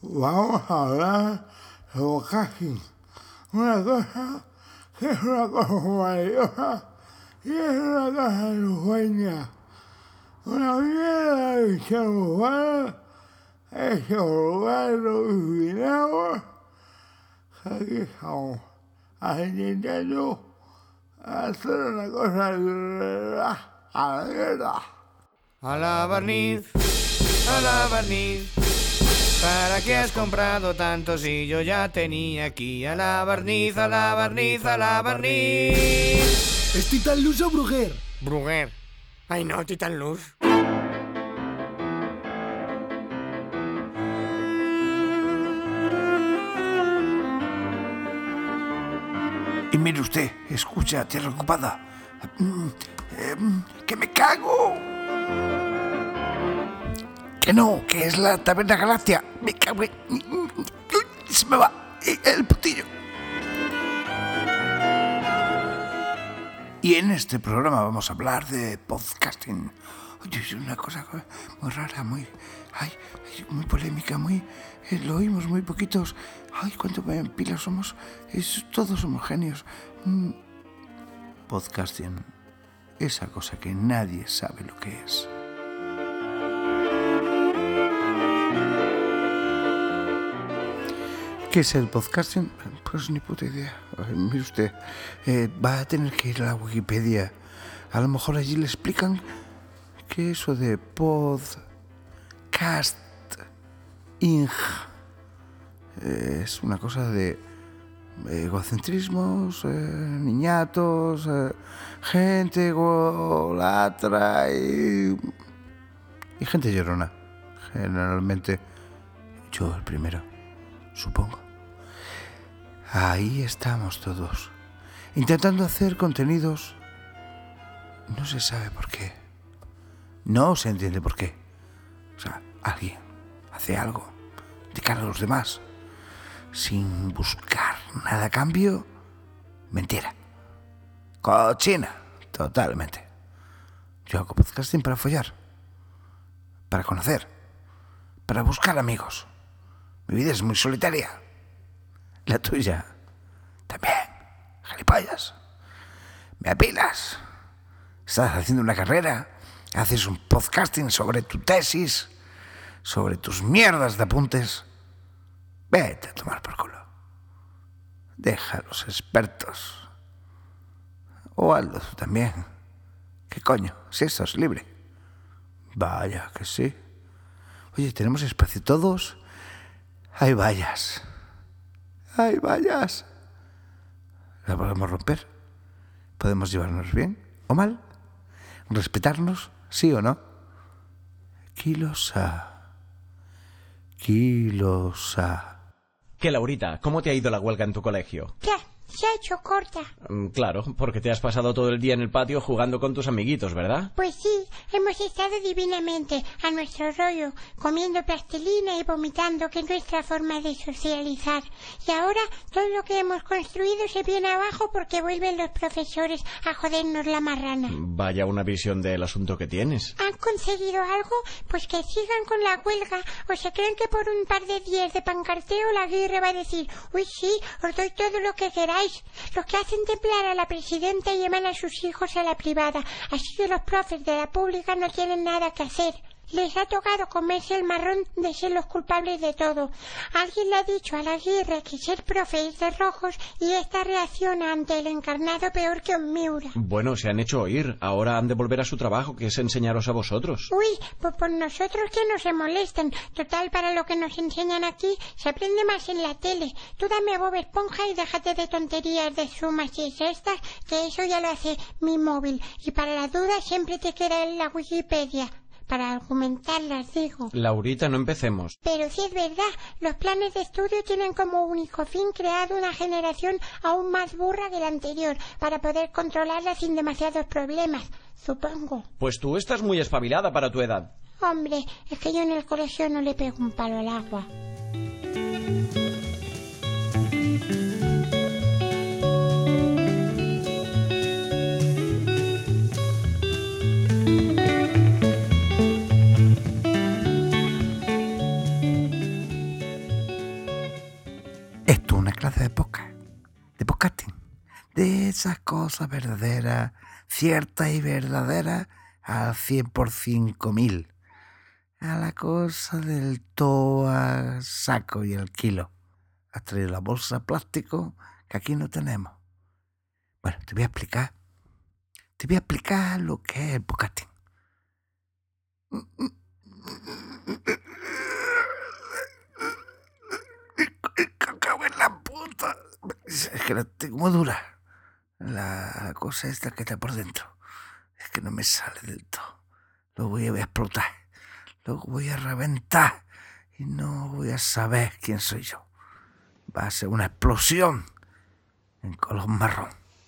vamos a hablar sobre casting. Una cosa que es una cosa maravillosa y es una cosa ensueña. Una mierda de visión urbana hecha por Barro y Vinagua. Aquí estamos intentando hacer una cosa a la mierda. A la barniz, ¿para qué has comprado tanto si yo ya tenía aquí? A la barniz, a la barniz, a la barniz. ¿Es Titan Luz o Bruguer? Bruguer. Ay no, Titan Luz. Y mire usted, escucha, tierra ocupada. ¡Que me cago! Que no, que es la Taberna Galaxia. Me cago en... Se me va el putillo. Y en este programa vamos a hablar de podcasting. Oye, es una cosa muy rara, muy polémica, lo oímos muy poquitos. Ay, cuánto pilas somos. Todos homogéneos. Podcasting. Esa cosa que nadie sabe lo que es. ¿Qué es el podcasting? Pues ni puta idea. Mire usted, va a tener que ir a la Wikipedia. A lo mejor allí le explican que eso de podcasting es una cosa de egocentrismos, niñatos, gente golatra y gente llorona. Generalmente yo el primero, supongo. Ahí estamos todos, intentando hacer contenidos. No se sabe por qué. No se entiende por qué. O sea, alguien hace algo de cara a los demás sin buscar nada a cambio. Mentira. Cochina. Totalmente. Yo hago podcasting para follar, para conocer, para buscar amigos. Mi vida es muy solitaria. La tuya también. Gilipollas. Me apilas. Estás haciendo una carrera, haces un podcasting sobre tu tesis, sobre tus mierdas de apuntes. Vete a tomar por culo. Deja a los expertos. O hazlo tú también. ¿Qué coño? Si esto es libre. Vaya que sí. Oye, ¿tenemos espacio todos? Hay vallas. Hay vallas. ¿La podemos romper? ¿Podemos llevarnos bien o mal? ¿Respetarnos? ¿Sí o no? Kilosa. ¿Qué, Laurita? ¿Cómo te ha ido la huelga en tu colegio? Ya, se ha hecho corta. Claro, porque te has pasado todo el día en el patio jugando con tus amiguitos, ¿verdad? Pues sí, hemos estado divinamente a nuestro rollo, comiendo plastilina y vomitando, que es nuestra forma de socializar. Y ahora todo lo que hemos construido se viene abajo porque vuelven los profesores a jodernos la marrana. Vaya una visión del asunto que tienes. ¿Han conseguido algo? Pues que sigan con la huelga. ¿O se creen que por un par de días de pancarteo la Aguirre va a decir: uy, sí, os doy todo lo que queráis? Los que hacen templar a la presidenta y llevan a sus hijos a la privada. Así que los profes de la pública no tienen nada que hacer. Les ha tocado comerse el marrón de ser los culpables de todo. Alguien le ha dicho a la Aguirre que ser profe es de rojos y esta reacciona ante el encarnado peor que un Miura. Bueno, se han hecho oír. Ahora han de volver a su trabajo, que es enseñaros a vosotros. Uy, pues por nosotros que no se molesten. Total, para lo que nos enseñan aquí se aprende más en la tele. Tú dame a Bob Esponja y déjate de tonterías de sumas y estas, que eso ya lo hace mi móvil. Y para la duda siempre te queda en la Wikipedia. Para argumentarlas, digo. Laurita, no empecemos. Pero sí es verdad, los planes de estudio tienen como único fin crear una generación aún más burra que la anterior, para poder controlarla sin demasiados problemas, supongo. Pues tú estás muy espabilada para tu edad. Hombre, es que yo en el colegio no le pego un palo al agua. clase de podcast, de podcasting, de esas cosas verdaderas, ciertas y verdaderas al 100 por 5.000, a la cosa del todo a saco y al kilo. Has traído la bolsa de plástico que aquí no tenemos. Bueno, te voy a explicar lo que es el podcasting. Cago en la puta. Es que la tengo muy dura. La cosa esta que está por dentro. Es que no me sale del todo. Lo voy a explotar. Lo voy a reventar. Y no voy a saber quién soy yo. Va a ser una explosión en color marrón.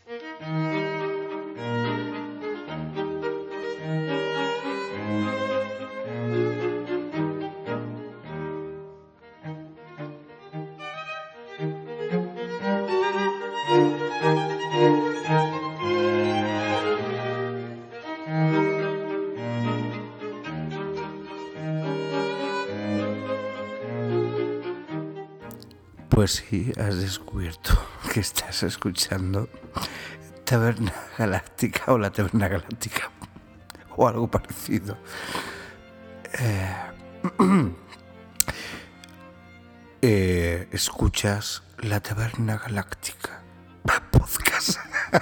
Pues sí, has descubierto que estás escuchando Taberna Galáctica o la Taberna Galáctica o algo parecido. Escuchas la Taberna Galáctica podcast.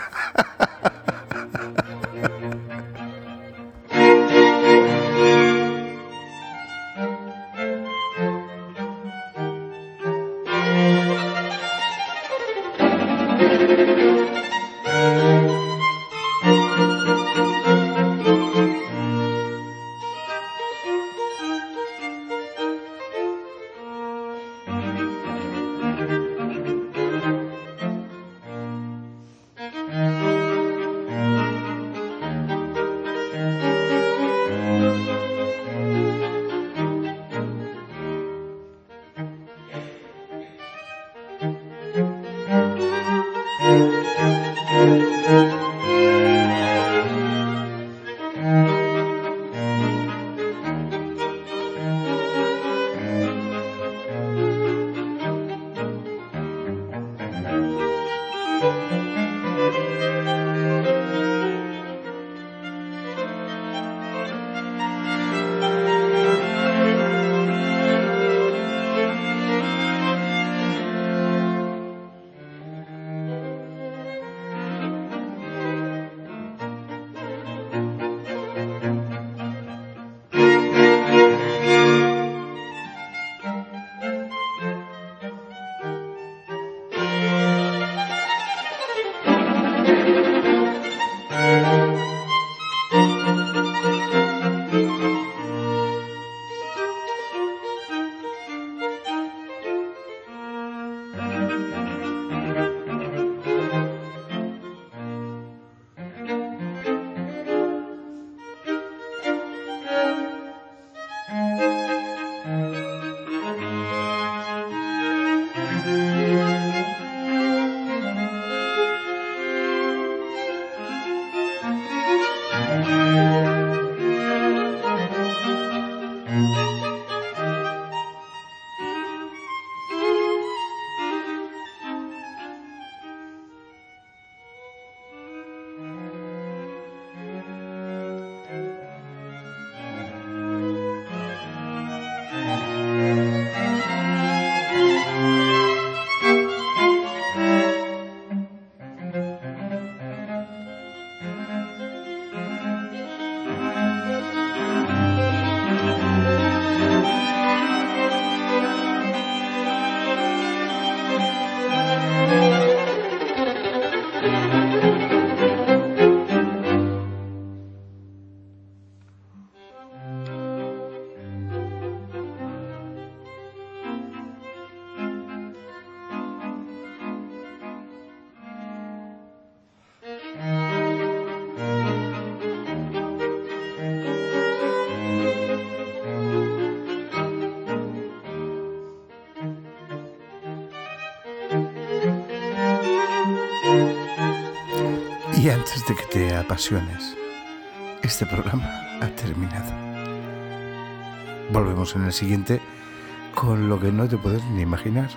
Y antes de que te apasiones, este programa ha terminado. Volvemos en el siguiente con lo que no te puedes ni imaginar.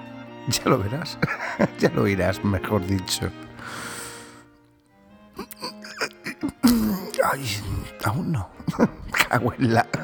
Ya lo verás. Ya lo oirás, mejor dicho. Ay, aún no. Cago en la...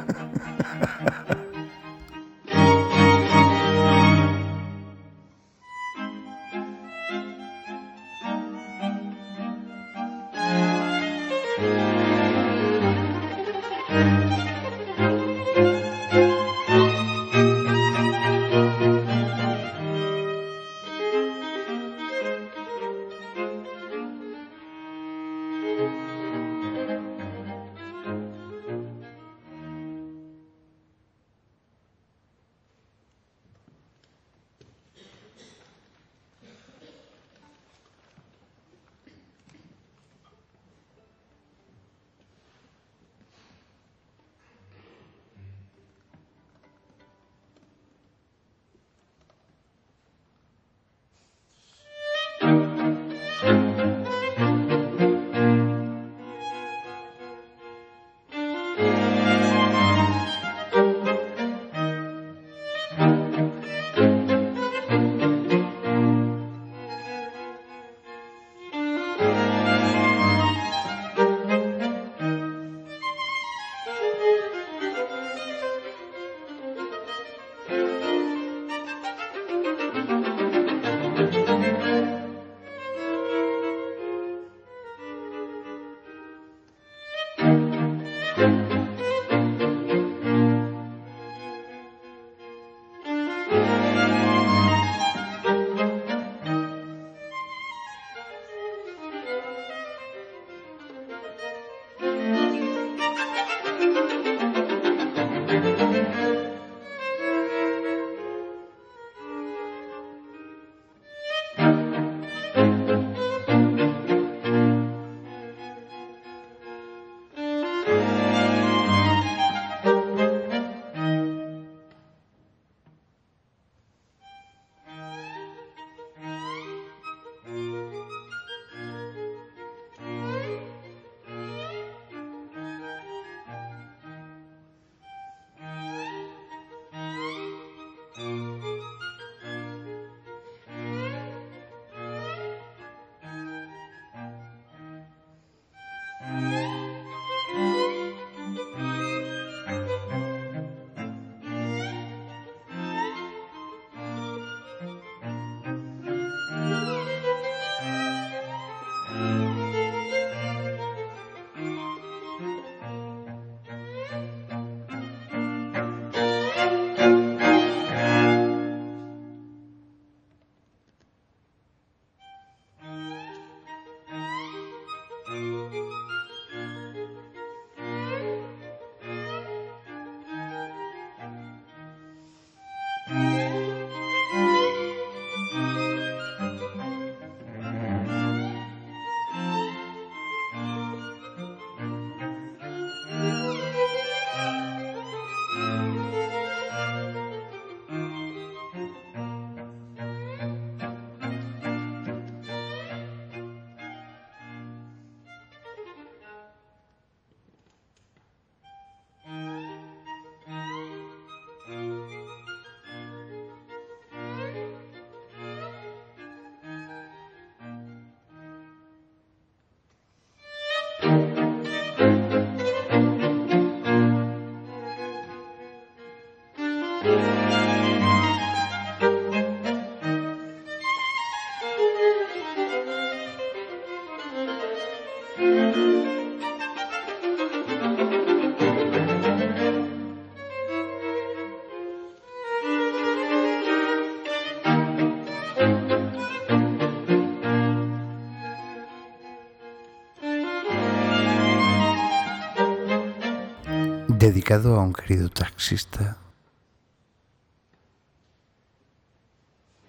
Dedicado a un querido taxista